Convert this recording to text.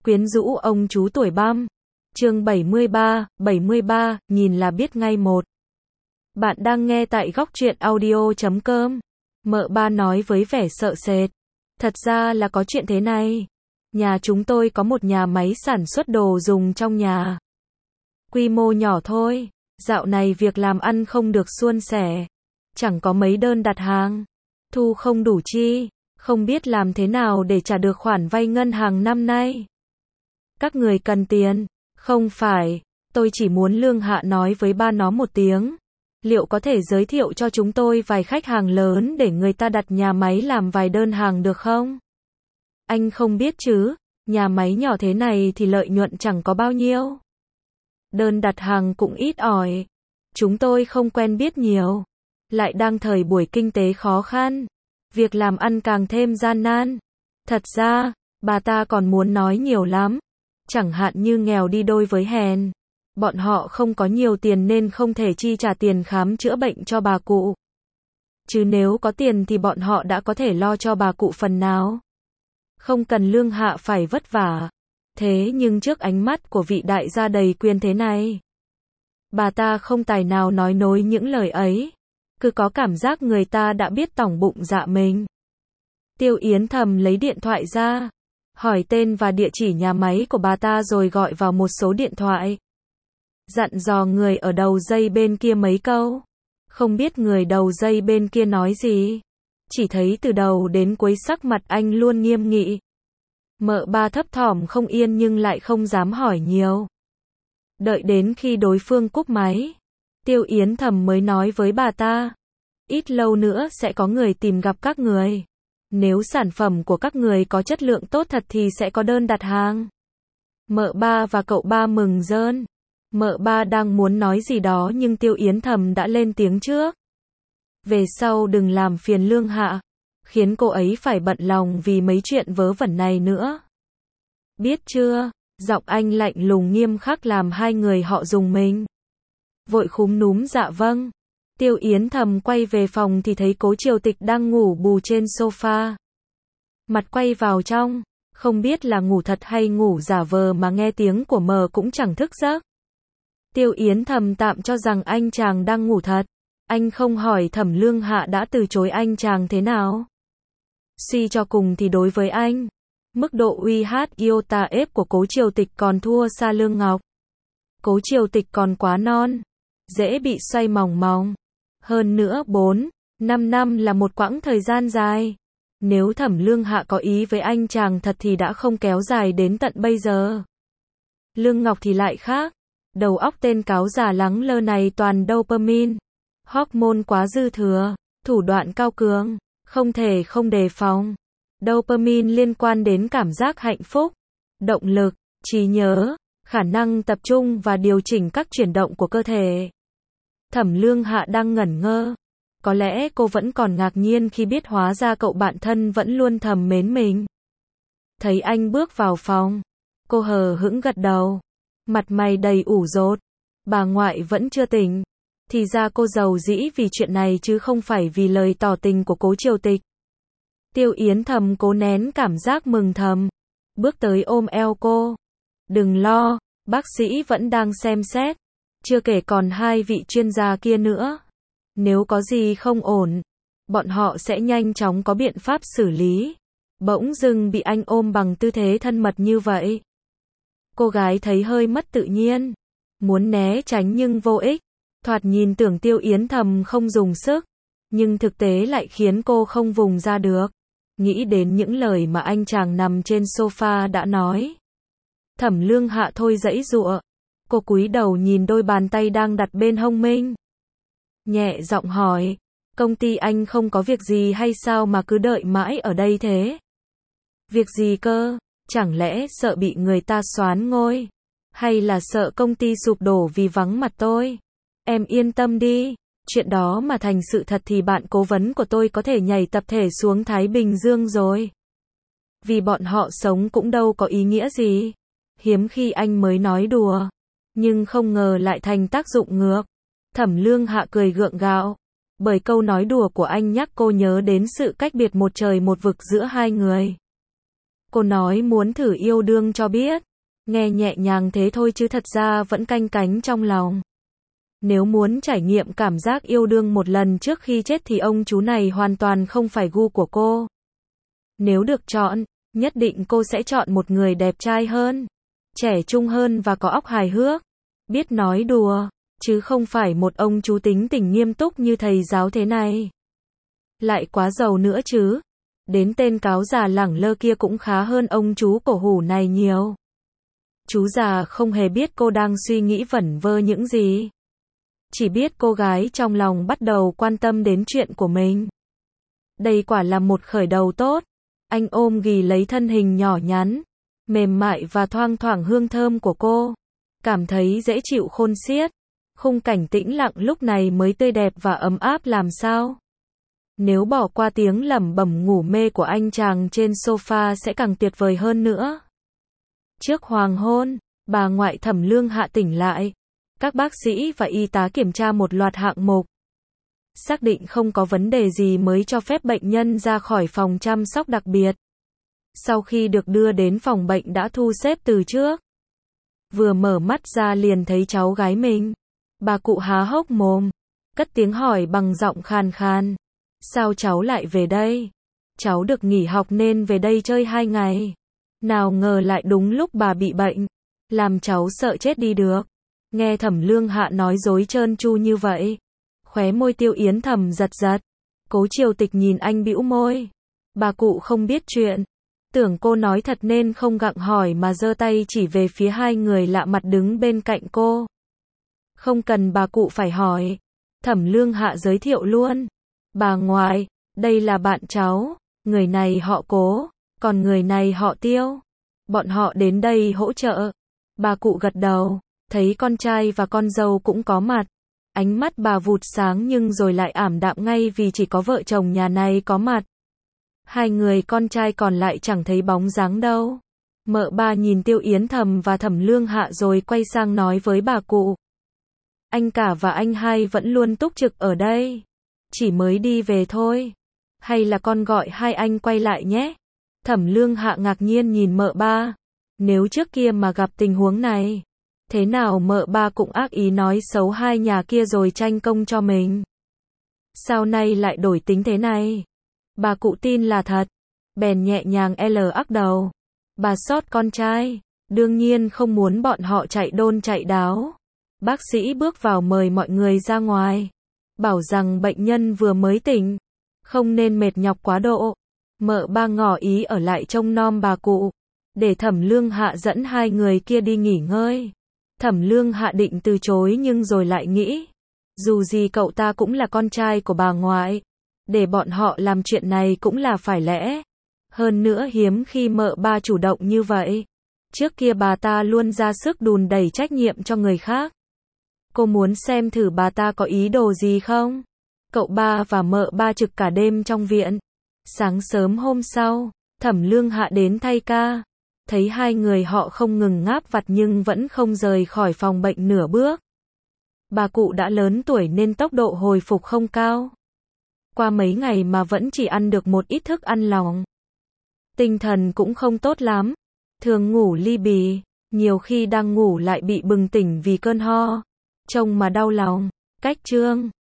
Quyến rũ ông chú tuổi băm. Chương 73, nhìn là biết ngay một. Bạn đang nghe tại góc truyện audio.com. Mợ ba nói với vẻ sợ sệt. Thật ra là có chuyện thế này. Nhà chúng tôi có một nhà máy sản xuất đồ dùng trong nhà. Quy mô nhỏ thôi. Dạo này việc làm ăn không được suôn sẻ. Chẳng có mấy đơn đặt hàng. Thu không đủ chi. Không biết làm thế nào để trả được khoản vay ngân hàng năm nay. Các người cần tiền. Không phải. Tôi chỉ muốn Lương Hạ nói với ba nó một tiếng. Liệu có thể giới thiệu cho chúng tôi vài khách hàng lớn để người ta đặt nhà máy làm vài đơn hàng được không? Anh không biết chứ. Nhà máy nhỏ thế này thì lợi nhuận chẳng có bao nhiêu. Đơn đặt hàng cũng ít ỏi. Chúng tôi không quen biết nhiều. Lại đang thời buổi kinh tế khó khăn. Việc làm ăn càng thêm gian nan. Thật ra, bà ta còn muốn nói nhiều lắm. Chẳng hạn như nghèo đi đôi với hèn. Bọn họ không có nhiều tiền nên không thể chi trả tiền khám chữa bệnh cho bà cụ. Chứ nếu có tiền thì bọn họ đã có thể lo cho bà cụ phần nào. Không cần Lương Hạ phải vất vả. Thế nhưng trước ánh mắt của vị đại gia đầy quyền thế này, bà ta không tài nào nói nối những lời ấy. Cứ có cảm giác người ta đã biết tỏng bụng dạ mình. Tiêu Yến Thầm lấy điện thoại ra, hỏi tên và địa chỉ nhà máy của bà ta rồi gọi vào một số điện thoại. Dặn dò người ở đầu dây bên kia mấy câu. Không biết người đầu dây bên kia nói gì. Chỉ thấy từ đầu đến cuối sắc mặt anh luôn nghiêm nghị. Mợ ba thấp thỏm không yên nhưng lại không dám hỏi nhiều. Đợi đến khi đối phương cúp máy, Tiêu Yến Thầm mới nói với bà ta. Ít lâu nữa sẽ có người tìm gặp các người. Nếu sản phẩm của các người có chất lượng tốt thật thì sẽ có đơn đặt hàng. Mợ ba và cậu ba mừng rơn. Mợ ba đang muốn nói gì đó nhưng Tiêu Yến Thầm đã lên tiếng trước. Về sau đừng làm phiền Lương Hạ. Khiến cô ấy phải bận lòng vì mấy chuyện vớ vẩn này nữa. Biết chưa? Giọng anh lạnh lùng nghiêm khắc làm hai người họ rùng mình. Vội khúm núm dạ vâng. Tiêu Yến Thầm quay về phòng thì thấy Cố Triều Tịch đang ngủ bù trên sofa. Mặt quay vào trong, không biết là ngủ thật hay ngủ giả vờ mà nghe tiếng của mờ cũng chẳng thức giấc. Tiêu Yến Thầm tạm cho rằng anh chàng đang ngủ thật. Anh không hỏi Thẩm Lương Hạ đã từ chối anh chàng thế nào. Suy cho cùng thì đối với anh, mức độ uy hát iota ép của Cố Triều Tịch còn thua xa Lương Ngọc. Cố Triều Tịch còn quá non, dễ bị xoay mòng mòng. Hơn nữa 4-5 năm là một quãng thời gian dài. Nếu Thẩm Lương Hạ có ý với anh chàng thật thì đã không kéo dài đến tận bây giờ. Lương Ngọc thì lại khác. Đầu óc tên cáo già lắng lơ này toàn dopamine. Hormone quá dư thừa, thủ đoạn cao cường, không thể không đề phòng. Dopamine liên quan đến cảm giác hạnh phúc, động lực, trí nhớ, khả năng tập trung và điều chỉnh các chuyển động của cơ thể. Thẩm Lương Hạ đang ngẩn ngơ. Có lẽ cô vẫn còn ngạc nhiên khi biết hóa ra cậu bạn thân vẫn luôn thầm mến mình. Thấy anh bước vào phòng, cô hờ hững gật đầu. Mặt mày đầy ủ rột. Bà ngoại vẫn chưa tỉnh. Thì ra cô giàu dĩ vì chuyện này chứ không phải vì lời tỏ tình của Cố Triều Tịch. Tiêu Yến Thầm cố nén cảm giác mừng thầm. Bước tới ôm eo cô. Đừng lo, bác sĩ vẫn đang xem xét. Chưa kể còn hai vị chuyên gia kia nữa. Nếu có gì không ổn, bọn họ sẽ nhanh chóng có biện pháp xử lý. Bỗng dưng bị anh ôm bằng tư thế thân mật như vậy. Cô gái thấy hơi mất tự nhiên. Muốn né tránh nhưng vô ích. Thoạt nhìn tưởng Tiêu Yến Thầm không dùng sức. Nhưng thực tế lại khiến cô không vùng ra được. Nghĩ đến những lời mà anh chàng nằm trên sofa đã nói. Thẩm Lương Hạ thôi giãy giụa. Cô cúi đầu nhìn đôi bàn tay đang đặt bên hông mình. Nhẹ giọng hỏi. Công ty anh không có việc gì hay sao mà cứ đợi mãi ở đây thế? Việc gì cơ? Chẳng lẽ sợ bị người ta soán ngôi? Hay là sợ công ty sụp đổ vì vắng mặt tôi? Em yên tâm đi. Chuyện đó mà thành sự thật thì bạn cố vấn của tôi có thể nhảy tập thể xuống Thái Bình Dương rồi. Vì bọn họ sống cũng đâu có ý nghĩa gì. Hiếm khi anh mới nói đùa. Nhưng không ngờ lại thành tác dụng ngược. Thẩm Lương Hạ cười gượng gạo. Bởi câu nói đùa của anh nhắc cô nhớ đến sự cách biệt một trời một vực giữa hai người. Cô nói muốn thử yêu đương cho biết. Nghe nhẹ nhàng thế thôi chứ thật ra vẫn canh cánh trong lòng. Nếu muốn trải nghiệm cảm giác yêu đương một lần trước khi chết thì ông chú này hoàn toàn không phải gu của cô. Nếu được chọn, nhất định cô sẽ chọn một người đẹp trai hơn, trẻ trung hơn và có óc hài hước, biết nói đùa, chứ không phải một ông chú tính tình nghiêm túc như thầy giáo thế này. Lại quá giàu nữa chứ. Đến tên cáo già lẳng lơ kia cũng khá hơn ông chú cổ hủ này nhiều. Chú già không hề biết cô đang suy nghĩ vẩn vơ những gì. Chỉ biết cô gái trong lòng bắt đầu quan tâm đến chuyện của mình. Đây quả là một khởi đầu tốt. Anh ôm ghì lấy thân hình nhỏ nhắn, mềm mại và thoang thoảng hương thơm của cô. Cảm thấy dễ chịu khôn xiết. Khung cảnh tĩnh lặng lúc này mới tươi đẹp và ấm áp làm sao. Nếu bỏ qua tiếng lẩm bẩm ngủ mê của anh chàng trên sofa sẽ càng tuyệt vời hơn nữa. Trước hoàng hôn, bà ngoại Thẩm Lương Hạ tỉnh lại. Các bác sĩ và y tá kiểm tra một loạt hạng mục. Xác định không có vấn đề gì mới cho phép bệnh nhân ra khỏi phòng chăm sóc đặc biệt. Sau khi được đưa đến phòng bệnh đã thu xếp từ trước. Vừa mở mắt ra liền thấy cháu gái mình. Bà cụ há hốc mồm, cất tiếng hỏi bằng giọng khàn khàn. Sao cháu lại về đây? Cháu được nghỉ học nên về đây chơi 2 ngày. Nào ngờ lại đúng lúc bà bị bệnh. Làm cháu sợ chết đi được. Nghe Thẩm Lương Hạ nói dối trơn tru như vậy. Khóe môi Tiêu Yến thầm giật giật. Cố Triều Tịch nhìn anh bĩu môi. Bà cụ không biết chuyện. Tưởng cô nói thật nên không gặng hỏi mà giơ tay chỉ về phía hai người lạ mặt đứng bên cạnh cô. Không cần bà cụ phải hỏi. Thẩm Lương Hạ giới thiệu luôn. Bà ngoại, đây là bạn cháu. Người này họ Cố, còn người này họ Tiêu. Bọn họ đến đây hỗ trợ. Bà cụ gật đầu, thấy con trai và con dâu cũng có mặt. Ánh mắt bà vụt sáng nhưng rồi lại ảm đạm ngay vì chỉ có vợ chồng nhà này có mặt. Hai người con trai còn lại chẳng thấy bóng dáng đâu. Mợ ba nhìn Tiêu Yến Thầm và Thẩm Lương Hạ rồi quay sang nói với bà cụ. Anh cả và anh hai vẫn luôn túc trực ở đây. Chỉ mới đi về thôi. Hay là con gọi hai anh quay lại nhé. Thẩm Lương Hạ ngạc nhiên nhìn mợ ba. Nếu trước kia mà gặp tình huống này, thế nào mợ ba cũng ác ý nói xấu hai nhà kia rồi tranh công cho mình. Sao nay lại đổi tính thế này? Bà cụ tin là thật. Bèn nhẹ nhàng ắc đầu. Bà xót con trai. Đương nhiên không muốn bọn họ chạy đôn chạy đáo. Bác sĩ bước vào mời mọi người ra ngoài. Bảo rằng bệnh nhân vừa mới tỉnh. Không nên mệt nhọc quá độ. Mợ ba ngỏ ý ở lại trông nom bà cụ. Để Thẩm Lương Hạ dẫn hai người kia đi nghỉ ngơi. Thẩm Lương Hạ định từ chối nhưng rồi lại nghĩ. Dù gì cậu ta cũng là con trai của bà ngoại. Để bọn họ làm chuyện này cũng là phải lẽ. Hơn nữa hiếm khi mợ ba chủ động như vậy. Trước kia bà ta luôn ra sức đùn đẩy trách nhiệm cho người khác. Cô muốn xem thử bà ta có ý đồ gì không? Cậu ba và mợ ba trực cả đêm trong viện. Sáng sớm hôm sau, Thẩm Lương Hạ đến thay ca. Thấy hai người họ không ngừng ngáp vặt nhưng vẫn không rời khỏi phòng bệnh nửa bước. Bà cụ đã lớn tuổi nên tốc độ hồi phục không cao. Qua mấy ngày mà vẫn chỉ ăn được một ít thức ăn lỏng. Tinh thần cũng không tốt lắm. Thường ngủ li bì, nhiều khi đang ngủ lại bị bừng tỉnh vì cơn ho. Trông mà đau lòng. Cách chương